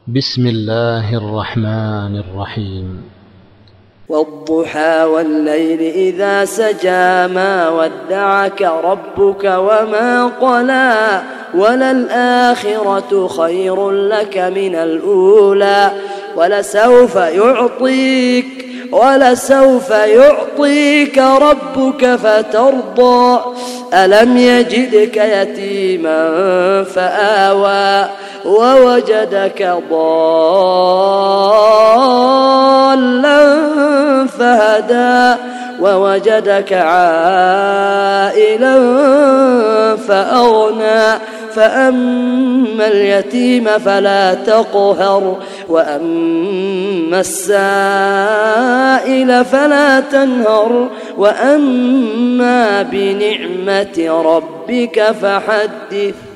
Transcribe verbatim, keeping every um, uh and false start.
بسم الله الرحمن الرحيم. والضحى والليل إذا سجى ما ودعك ربك وما قلى وللآخرة خير لك من الأولى ولسوف يعطيك ولسوف يعطيك ربك فترضى ألم يجدك يتيما فآوى ووجدك ضالا فهدى ووجدك عائلا فأغنى فأما اليتيم فلا تقهر وأما السائل فلا تنهر وأما بنعمة ربك فحدث.